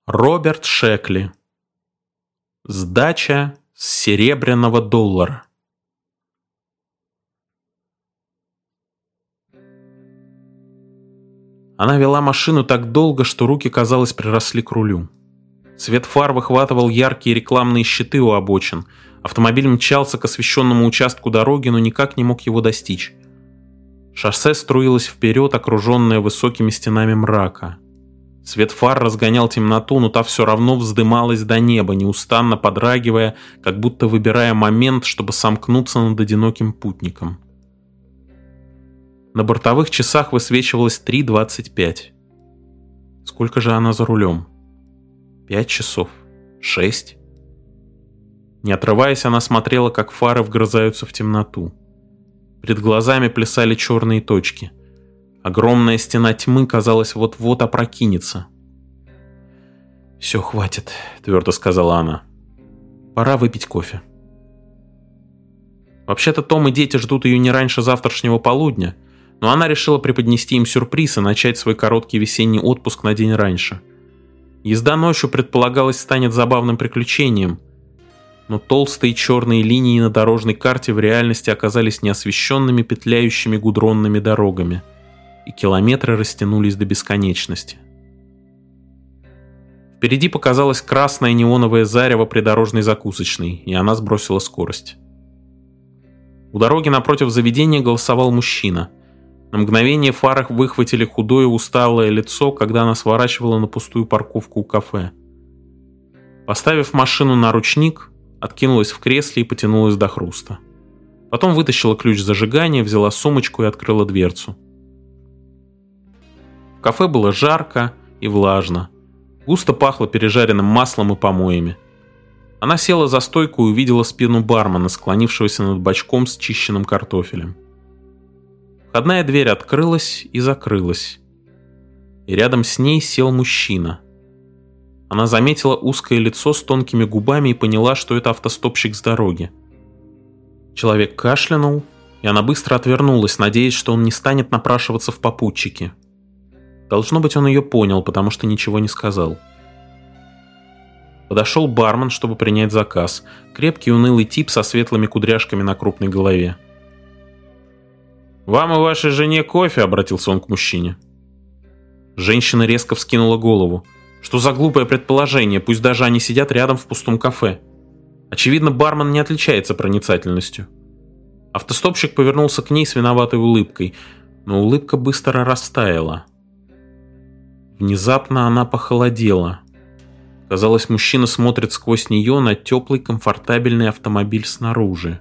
Роберт Шекли. Сдача с серебряного доллара. Она вела машину так долго, что руки, казалось, приросли к рулю. Свет фар выхватывал яркие рекламные щиты у обочин. Автомобиль мчался к освещенному участку дороги, но никак не мог его достичь. Шоссе струилось вперед, окруженное высокими стенами мрака. Свет фар разгонял темноту, но та все равно вздымалась до неба, неустанно подрагивая, как будто выбирая момент, чтобы сомкнуться над одиноким путником. На бортовых часах высвечивалось 3:25. Сколько же она за рулем? 5 часов? 6? Не отрываясь, она смотрела, как фары вгрызаются в темноту. Перед глазами плясали черные точки. Огромная стена тьмы, казалось, вот-вот опрокинется. «Все, хватит», — твердо сказала она. «Пора выпить кофе». Вообще-то Том и дети ждут ее не раньше завтрашнего полудня, но она решила преподнести им сюрприз и начать свой короткий весенний отпуск на день раньше. Езда ночью, предполагалось, станет забавным приключением, но толстые черные линии на дорожной карте в реальности оказались неосвещенными петляющими гудронными дорогами, и километры растянулись до бесконечности. Впереди показалось красное неоновое зарево придорожной закусочной, и она сбросила скорость. У дороги напротив заведения голосовал мужчина. На мгновение в фарах выхватили худое усталое лицо, когда она сворачивала на пустую парковку у кафе. Поставив машину на ручник, откинулась в кресле и потянулась до хруста. Потом вытащила ключ зажигания, взяла сумочку и открыла дверцу. В кафе было жарко и влажно. Густо пахло пережаренным маслом и помоями. Она села за стойку и увидела спину бармена, склонившегося над бачком с чищенным картофелем. Входная дверь открылась и закрылась. И рядом с ней сел мужчина. Она заметила узкое лицо с тонкими губами и поняла, что это автостопщик с дороги. Человек кашлянул, и она быстро отвернулась, надеясь, что он не станет напрашиваться в попутчике. Должно быть, он ее понял, потому что ничего не сказал. Подошел бармен, чтобы принять заказ. Крепкий унылый тип со светлыми кудряшками на крупной голове. «Вам и вашей жене кофе?» — обратился он к мужчине. Женщина резко вскинула голову. Что за глупое предположение, пусть даже они сидят рядом в пустом кафе? Очевидно, бармен не отличается проницательностью. Автостопщик повернулся к ней с виноватой улыбкой, но улыбка быстро растаяла. Внезапно она похолодела. Казалось, мужчина смотрит сквозь нее на теплый, комфортабельный автомобиль снаружи.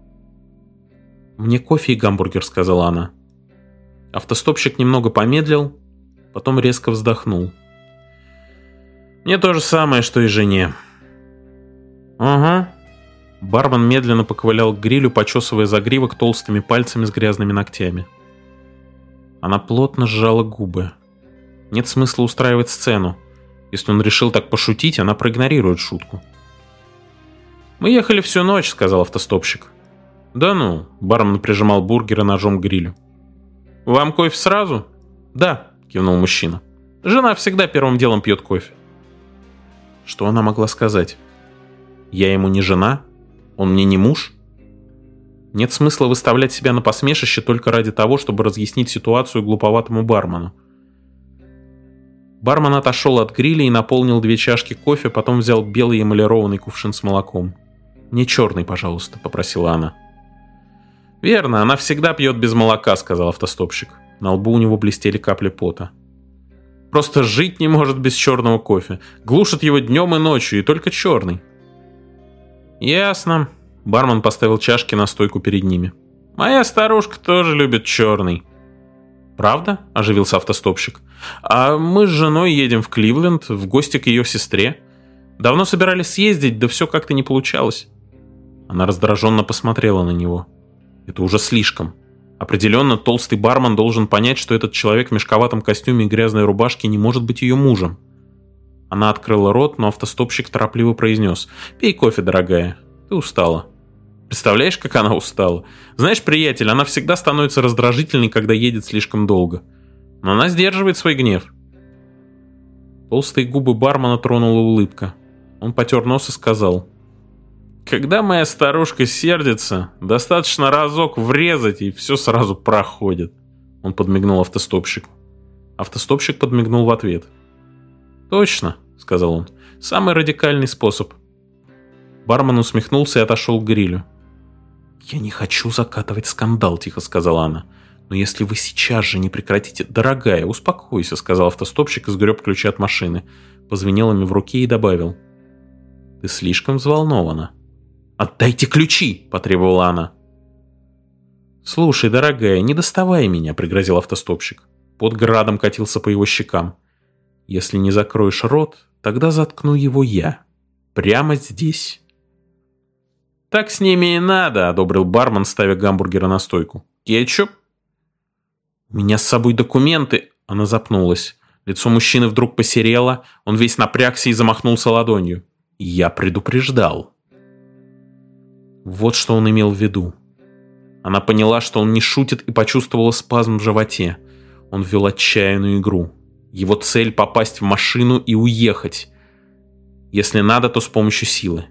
«Мне кофе и гамбургер», — сказала она. Автостопщик немного помедлил, потом резко вздохнул. «Мне то же самое, что и жене». «Ага». Бармен медленно поковылял к грилю, почесывая загривок толстыми пальцами с грязными ногтями. Она плотно сжала губы. Нет смысла устраивать сцену. Если он решил так пошутить, она проигнорирует шутку. «Мы ехали всю ночь», — сказал автостопщик. «Да ну», — бармен прижимал бургеры ножом к грилю. «Вам кофе сразу?» «Да», — кивнул мужчина. «Жена всегда первым делом пьет кофе». Что она могла сказать? «Я ему не жена? Он мне не муж?» Нет смысла выставлять себя на посмешище только ради того, чтобы разъяснить ситуацию глуповатому бармену. Бармен отошел от гриля и наполнил 2 чашки кофе, потом взял белый эмалированный кувшин с молоком. «Мне черный, пожалуйста», — попросила она. «Верно, она всегда пьет без молока», — сказал автостопщик. На лбу у него блестели капли пота. «Просто жить не может без черного кофе. Глушит его днем и ночью, и только черный». «Ясно». Бармен поставил чашки на стойку перед ними. «Моя старушка тоже любит черный». «Правда?» – оживился автостопщик. «А мы с женой едем в Кливленд в гости к ее сестре. Давно собирались съездить, да все как-то не получалось». Она раздраженно посмотрела на него. Это уже слишком. Определенно, толстый бармен должен понять, что этот человек в мешковатом костюме и грязной рубашке не может быть ее мужем. Она открыла рот, но автостопщик торопливо произнес: «Пей кофе, дорогая, ты устала». Представляешь, как она устала? Знаешь, приятель, она всегда становится раздражительной, когда едет слишком долго. Но она сдерживает свой гнев. Толстые губы бармена тронула улыбка. Он потер нос и сказал: «Когда моя старушка сердится, достаточно разок врезать, и все сразу проходит». Он подмигнул автостопщику. Автостопщик подмигнул в ответ. «Точно», — сказал он, — «самый радикальный способ». Бармен усмехнулся и отошел к грилю. «Я не хочу закатывать скандал», — тихо сказала она. «Но если вы сейчас же не прекратите...» «Дорогая, успокойся», — сказал автостопщик и сгреб ключи от машины. Позвенел ими в руке и добавил: «Ты слишком взволнована». «Отдайте ключи!» — потребовала она. «Слушай, дорогая, не доставай меня», — пригрозил автостопщик. Пот градом катился по его щекам. «Если не закроешь рот, тогда заткну его я. Прямо здесь». «Так с ними и надо», — одобрил бармен, ставя гамбургеры на стойку. «Кетчуп?» «У меня с собой документы...» Она запнулась. Лицо мужчины вдруг посерело, он весь напрягся и замахнулся ладонью. «Я предупреждал». Вот что он имел в виду. Она поняла, что он не шутит, и почувствовала спазм в животе. Он вел отчаянную игру. Его цель — попасть в машину и уехать. Если надо, то с помощью силы.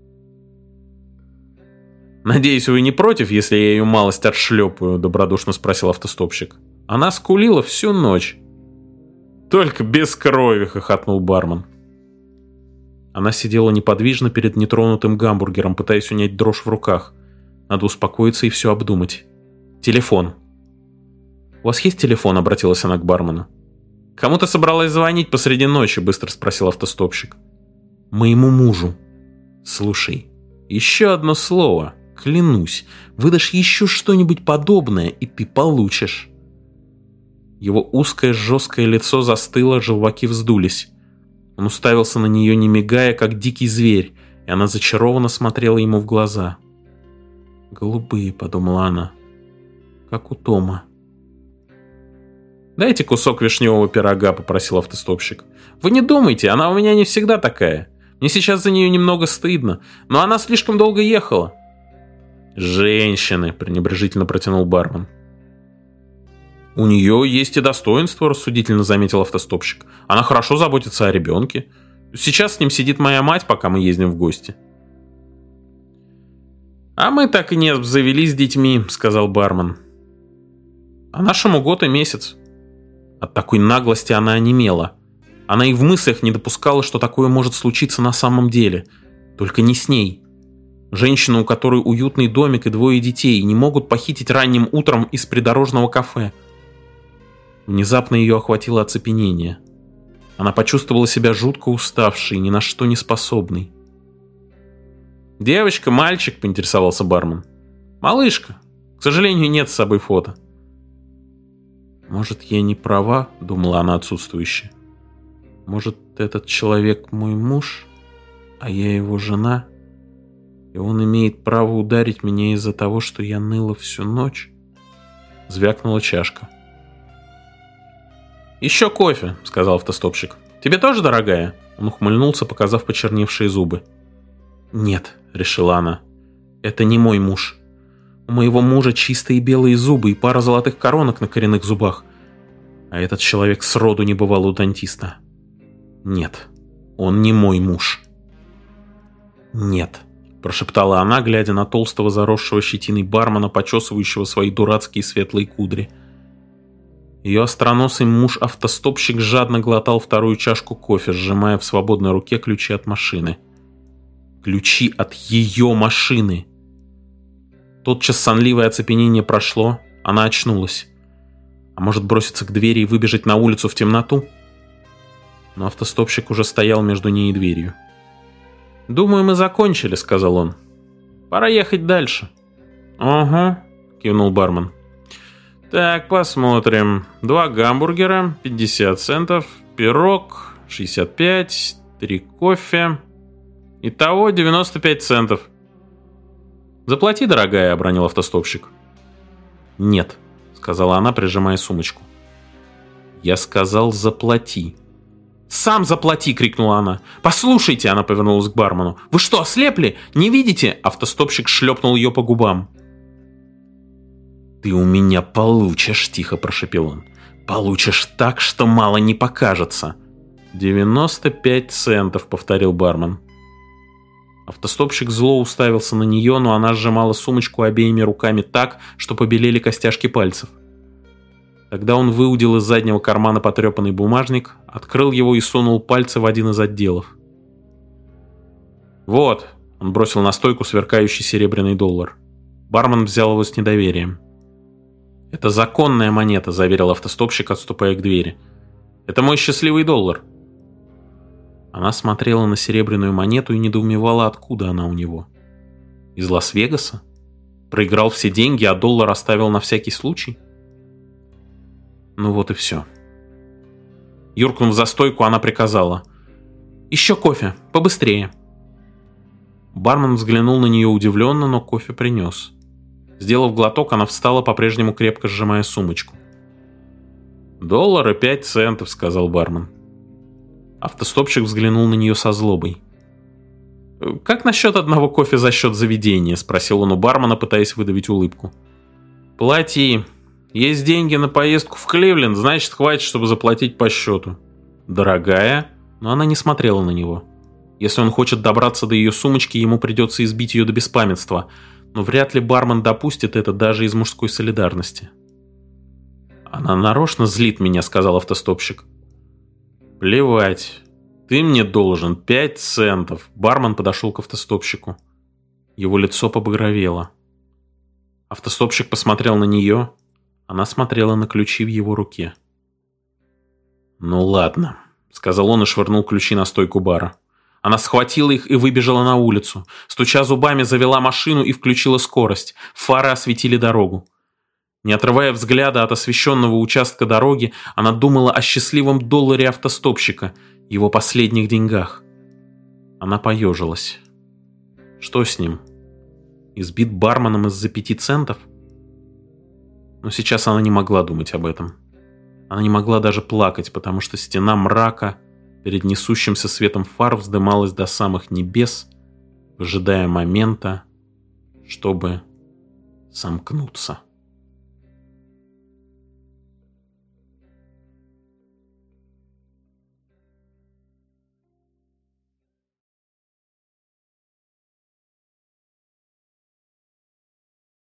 «Надеюсь, вы не против, если я ее малость отшлепаю?» — добродушно спросил автостопщик. «Она скулила всю ночь». «Только без крови!» — хохотнул бармен. Она сидела неподвижно перед нетронутым гамбургером, пытаясь унять дрожь в руках. Надо успокоиться и все обдумать. «Телефон». «У вас есть телефон?» — обратилась она к бармену. «Кому ты собралась звонить посреди ночи?» — быстро спросил автостопщик. «Моему мужу». «Слушай, еще одно слово, клянусь, выдашь еще что-нибудь подобное, и ты получишь». Его узкое жесткое лицо застыло, желваки вздулись. Он уставился на нее, не мигая, как дикий зверь, и она зачарованно смотрела ему в глаза. «Голубые», — подумала она, — «как у Тома». «Дайте кусок вишневого пирога», — попросил автостопщик. «Вы не думайте, она у меня не всегда такая. Мне сейчас за нее немного стыдно, но она слишком долго ехала». «Женщины», — пренебрежительно протянул бармен. «У нее есть и достоинство», — рассудительно заметил автостопщик. «Она хорошо заботится о ребенке. Сейчас с ним сидит моя мать, пока мы ездим в гости». «А мы так и не обзавелись детьми», — сказал бармен. «А нашему год и месяц». От такой наглости она онемела. Она и в мыслях не допускала, что такое может случиться на самом деле. Только не с ней. Женщина, у которой уютный домик и 2 детей, не могут похитить ранним утром из придорожного кафе. Внезапно ее охватило оцепенение. Она почувствовала себя жутко уставшей, ни на что не способной. «Девочка, мальчик?» — поинтересовался бармен. «Малышка. К сожалению, нет с собой фото». «Может, я не права?» — думала она отсутствующе. «Может, этот человек мой муж, а я его жена, и он имеет право ударить меня из-за того, что я ныла всю ночь?» Звякнула чашка. «Еще кофе», — сказал автостопщик. «Тебе тоже, дорогая?» Он ухмыльнулся, показав почерневшие зубы. «Нет», — решила она, — «это не мой муж. У моего мужа чистые белые зубы и пара золотых коронок на коренных зубах. А этот человек сроду не бывал у дантиста. Нет, он не мой муж». «Нет», — прошептала она, глядя на толстого заросшего щетиной бармена, почесывающего свои дурацкие светлые кудри. Ее остроносый муж-автостопщик жадно глотал 2-ю чашку кофе, сжимая в свободной руке ключи от машины. Ключи от ее машины! Тотчас сонливое оцепенение прошло, она очнулась. А может, броситься к двери и выбежать на улицу в темноту? Но автостопщик уже стоял между ней и дверью. «Думаю, мы закончили», — сказал он. «Пора ехать дальше». «Угу», — кивнул бармен. «Так, посмотрим. 2 гамбургера, 50 центов, пирог, 65, 3 кофе. Итого 95 центов». «Заплати, дорогая», — обронил автостопщик. «Нет», — сказала она, прижимая сумочку. «Я сказал, заплати». «Сам заплати!» — крикнула она. «Послушайте!» — она повернулась к бармену. «Вы что, ослепли? Не видите?» Автостопщик шлепнул ее по губам. «Ты у меня получишь!» — тихо прошепел он. «Получишь так, что мало не покажется!» «95 центов», — повторил бармен. Автостопщик зло уставился на нее, но она сжимала сумочку обеими руками так, что побелели костяшки пальцев. Тогда он выудил из заднего кармана потрепанный бумажник, открыл его и сунул пальцы в один из отделов. «Вот», — он бросил на стойку сверкающий серебряный доллар. Бармен взял его с недоверием. «Это законная монета», — заверил автостопщик, отступая к двери. «Это мой счастливый доллар». Она смотрела на серебряную монету и недоумевала, откуда она у него. Из Лас-Вегаса? Проиграл все деньги, а доллар оставил на всякий случай? Ну вот и все. Юркнув за стойку, она приказала: «Еще кофе, побыстрее». Бармен взглянул на нее удивленно, но кофе принес. Сделав глоток, она встала, по-прежнему крепко сжимая сумочку. «$5 центов», — сказал бармен. Автостопщик взглянул на нее со злобой. «Как насчет одного кофе за счет заведения?» — спросил он у бармена, пытаясь выдавить улыбку. «Плати. Есть деньги на поездку в Кливленд, значит, хватит, чтобы заплатить по счету». «Дорогая?» Но она не смотрела на него. Если он хочет добраться до ее сумочки, ему придется избить ее до беспамятства, но вряд ли бармен допустит это даже из мужской солидарности. «Она нарочно злит меня», — сказал автостопщик. «Плевать. Ты мне должен 5 центов». Бармен подошел к автостопщику. Его лицо побагровело. Автостопщик посмотрел на нее. Она смотрела на ключи в его руке. «Ну ладно», — сказал он и швырнул ключи на стойку бара. Она схватила их и выбежала на улицу. Стуча зубами, завела машину и включила скорость. Фары осветили дорогу. Не отрывая взгляда от освещенного участка дороги, она думала о счастливом долларе автостопщика, его последних деньгах. Она поежилась. Что с ним? Избит барменом из-за 5 центов? Но сейчас она не могла думать об этом. Она не могла даже плакать, потому что стена мрака перед несущимся светом фар вздымалась до самых небес, выжидая момента, чтобы сомкнуться.